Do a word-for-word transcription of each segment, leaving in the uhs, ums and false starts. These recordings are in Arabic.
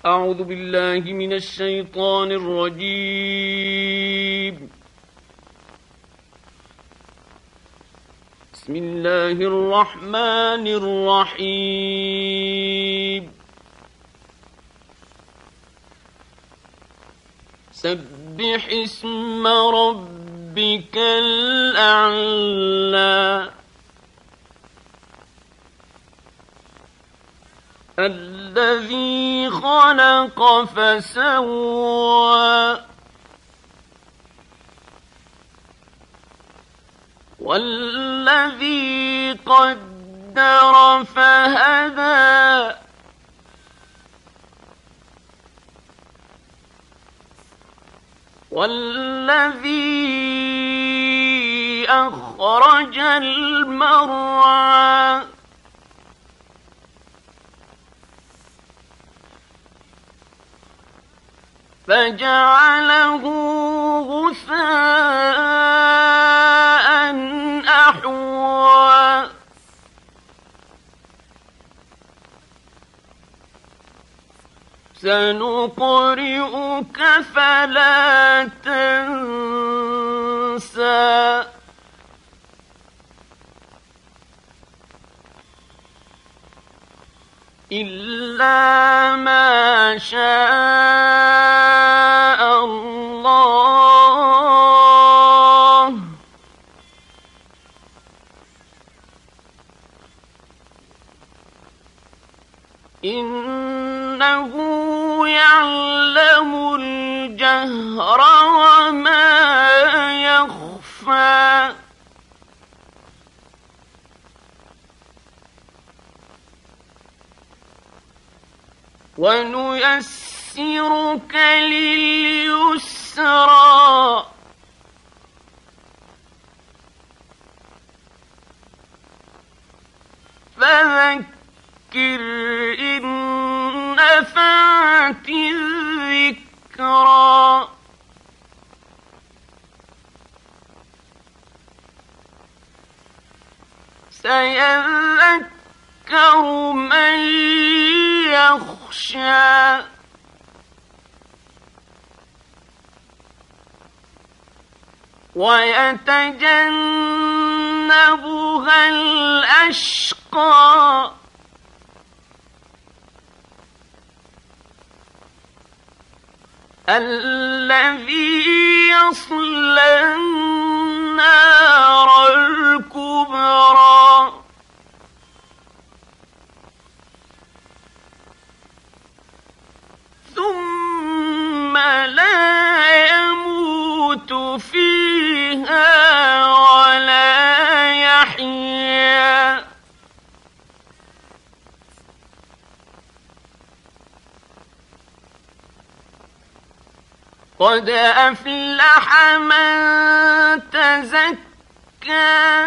أعوذ بالله من الشيطان الرجيم. بسم الله الرحمن الرحيم. سبح اسم ربك الأعلى الذي خلق فسوى والذي قدر فهدى والذي أخرج المرعى فجعله غثاء أحوى سنقرئك فلا تنسى إلا ما شاء الله إنه يعلم الجهر وما يخفى ونيسرك لليسرى فذكر إن نفعت الذكرى سيذكر من يخشى ويتجنبها الأشقى الذي يصلى النار الكبرى ثم لا يموت فيها ولا يحيا قد أفلح من تزكى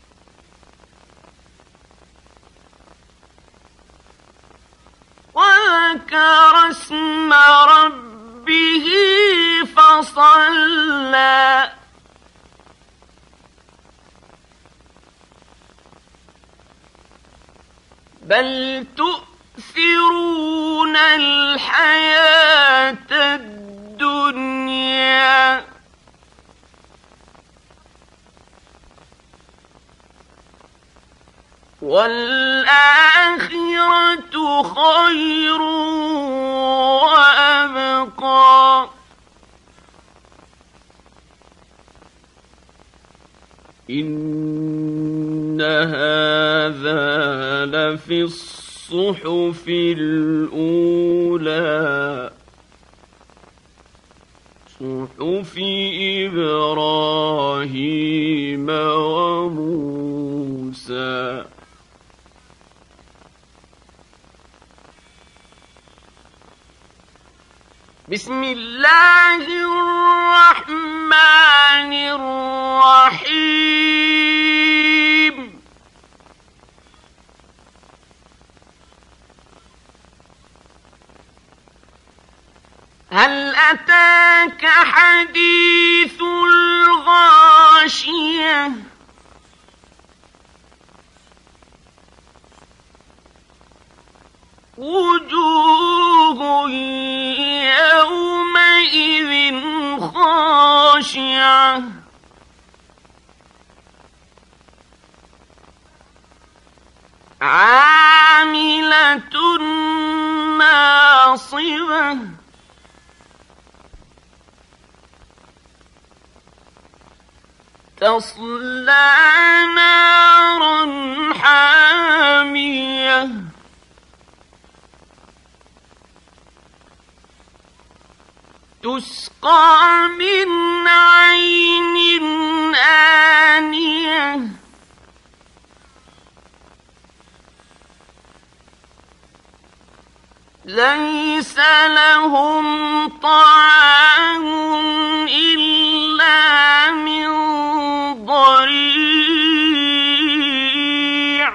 وذكر اسم ربه فصلى بل تؤثرون الحياة الدنيا والآخرة خير وأبقى إن هذا لفي الصحف الأولى صحف إبراهيم وموسى بسم الله الرحمن الرحيم هل أتاك حديث الغاشية وجوه عاملة ناصبة تصلى نارا حامية تسقى من عين آنية ليس لهم طعام إلا من ضريع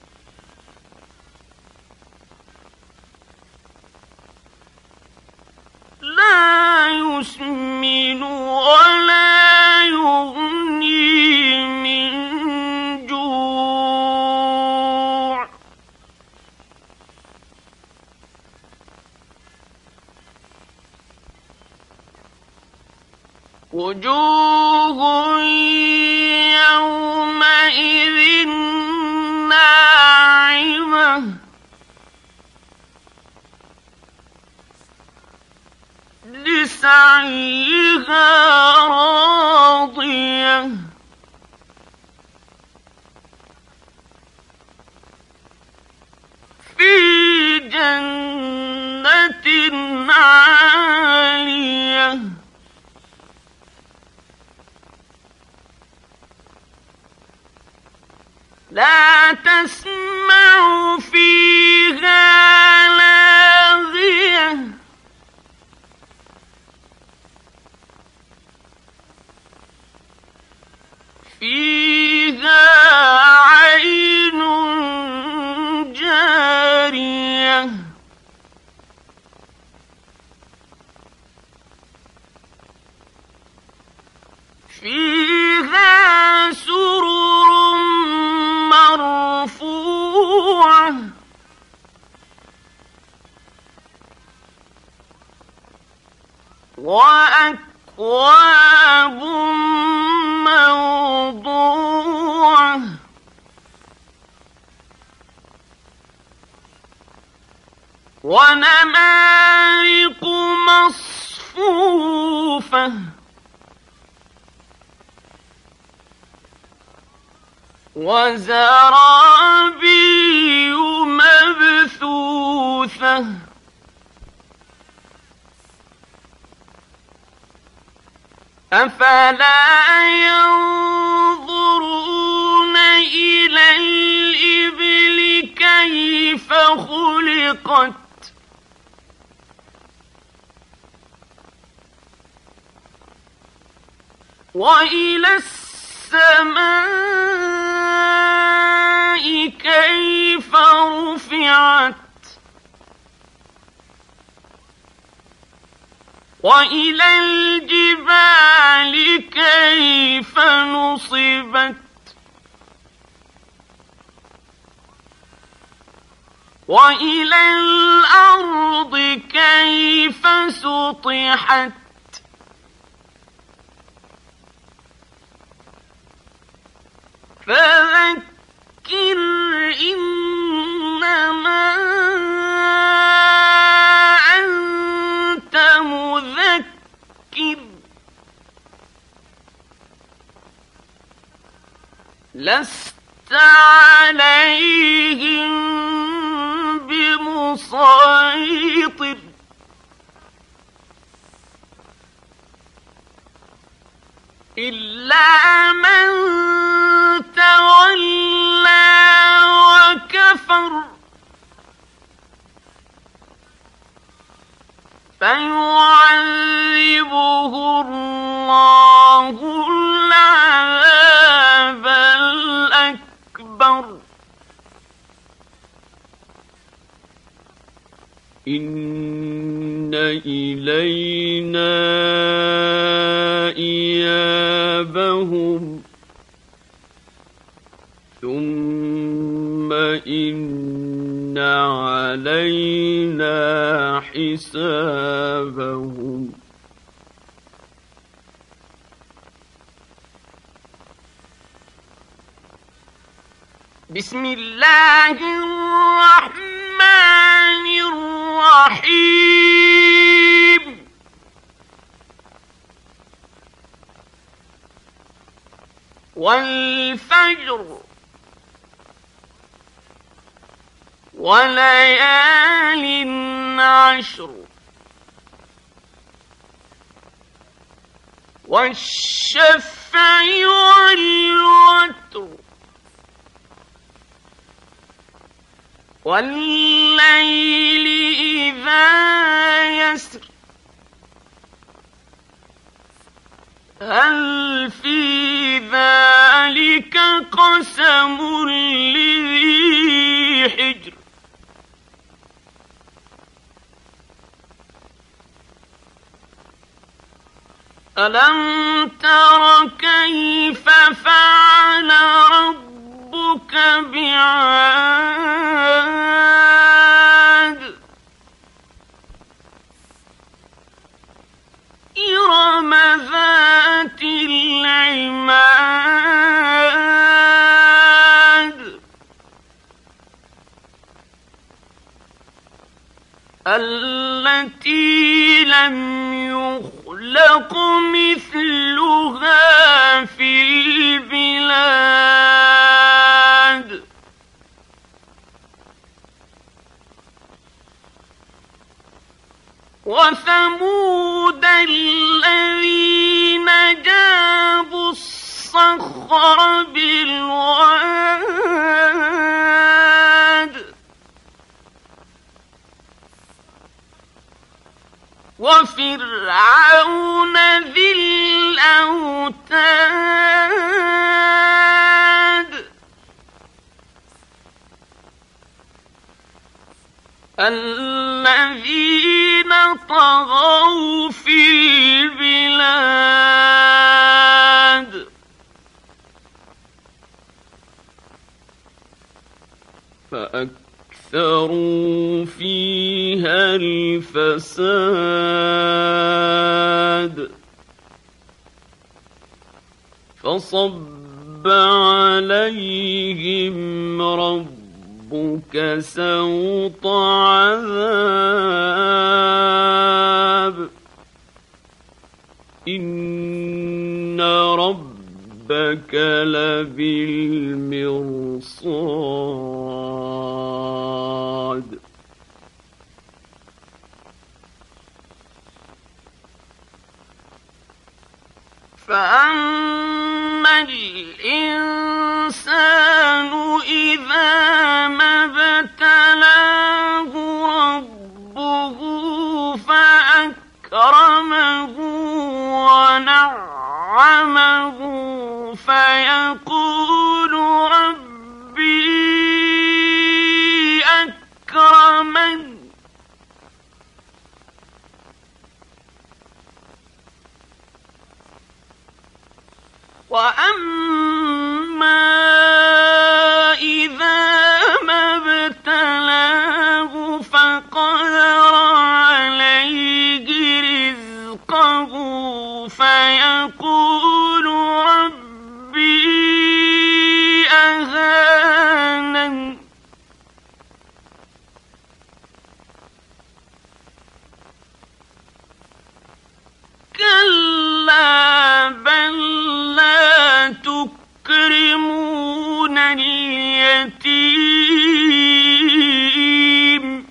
لا يسمن ولا يغني من جوع وجوه يومئذ ناعمة لسعيها راضية في جنة عالية لا تسمع فيها لاغية فيها عين جارية فيها سرر مرفوعة وأكواب موضوعة ونمارق مصفوفة وزرابي مبثوثة أفلا ينظرون إلى الإبل كيف خلقت وإلى السماء كيف رفعت وإلى الجبال كيف نصبت وإلى الأرض كيف سطحت فذكر إنما أنت مذكر لست عليهم بمسيطر إلا من تولى وكفر فيعذبه الله العذاب الأكبر إن إلينا إيابهم ثم إن علينا حسابهم بسم الله الرحمن الرحيم والفجر وليال عشر والشفع والوتر والليل إذا يسر هل في ذلك قسم لذي حجر ألم تر كيف فعل ربك بعاد إرم ذات العماد التي لم يخلق مثلها في البلاد وثمود الذين جابوا الصخر بالواد وفرعون ذي الأوتاد الذين طغوا في البلاد فأكثروا فيها الفساد فصب عليهم ربك سوط عذاب إن ربك لبالمرصاد فأما الإنسان إذا ما ابتلاه ربه فأكرمه ونعمه فيقول ربي أكرمن وأما إذا ما ابتلاه فقدر عليه رزقه فيقول ربي أهانن كلا بل لا تكرمون اليتيم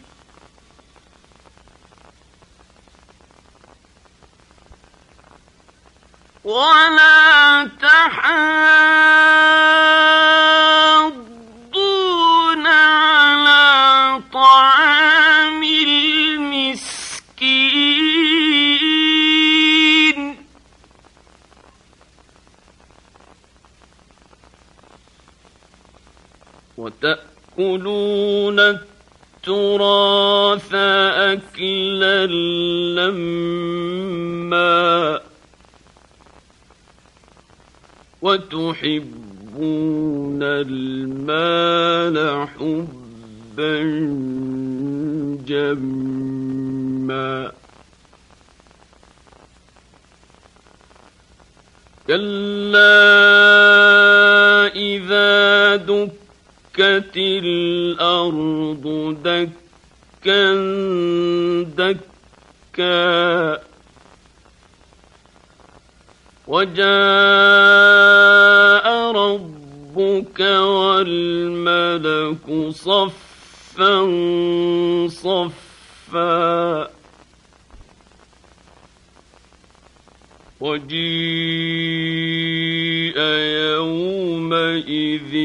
ولا تحاضون على طعام المسكين وتأكلون التراث أكلا لما وتحبون المال حبا جما كلا إذا دكت ودكت الأرض دكا دكا وجاء ربك والملك صفا صفا وجيء يومئذ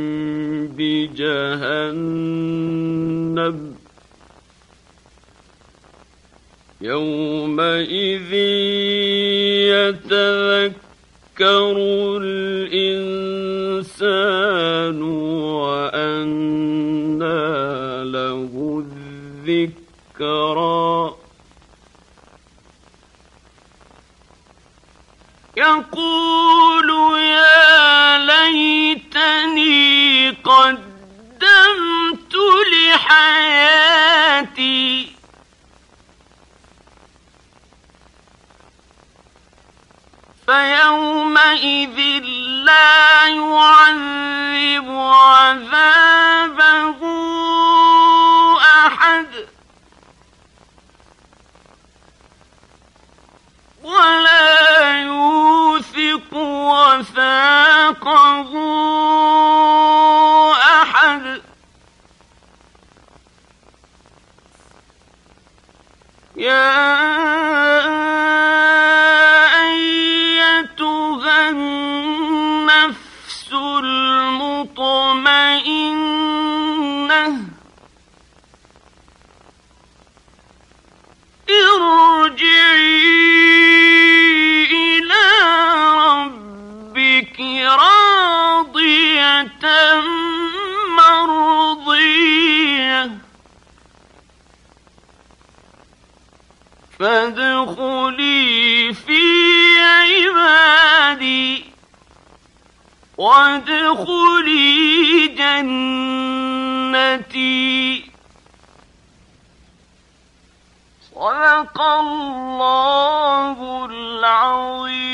بجهنم يومئذ يتذكر الإنسان وأنى له الذكرى يقول يا ليتني قدمت لحياتي فيومئذ لا يعذب عذابه أحد ولا يوثق وثاقه أحد يا أيتها النفس المطمئنة ارجعي إلى ربك راضية مرضية فادخلي في عبادي وادخلي جنتي. صدق الله العظيم.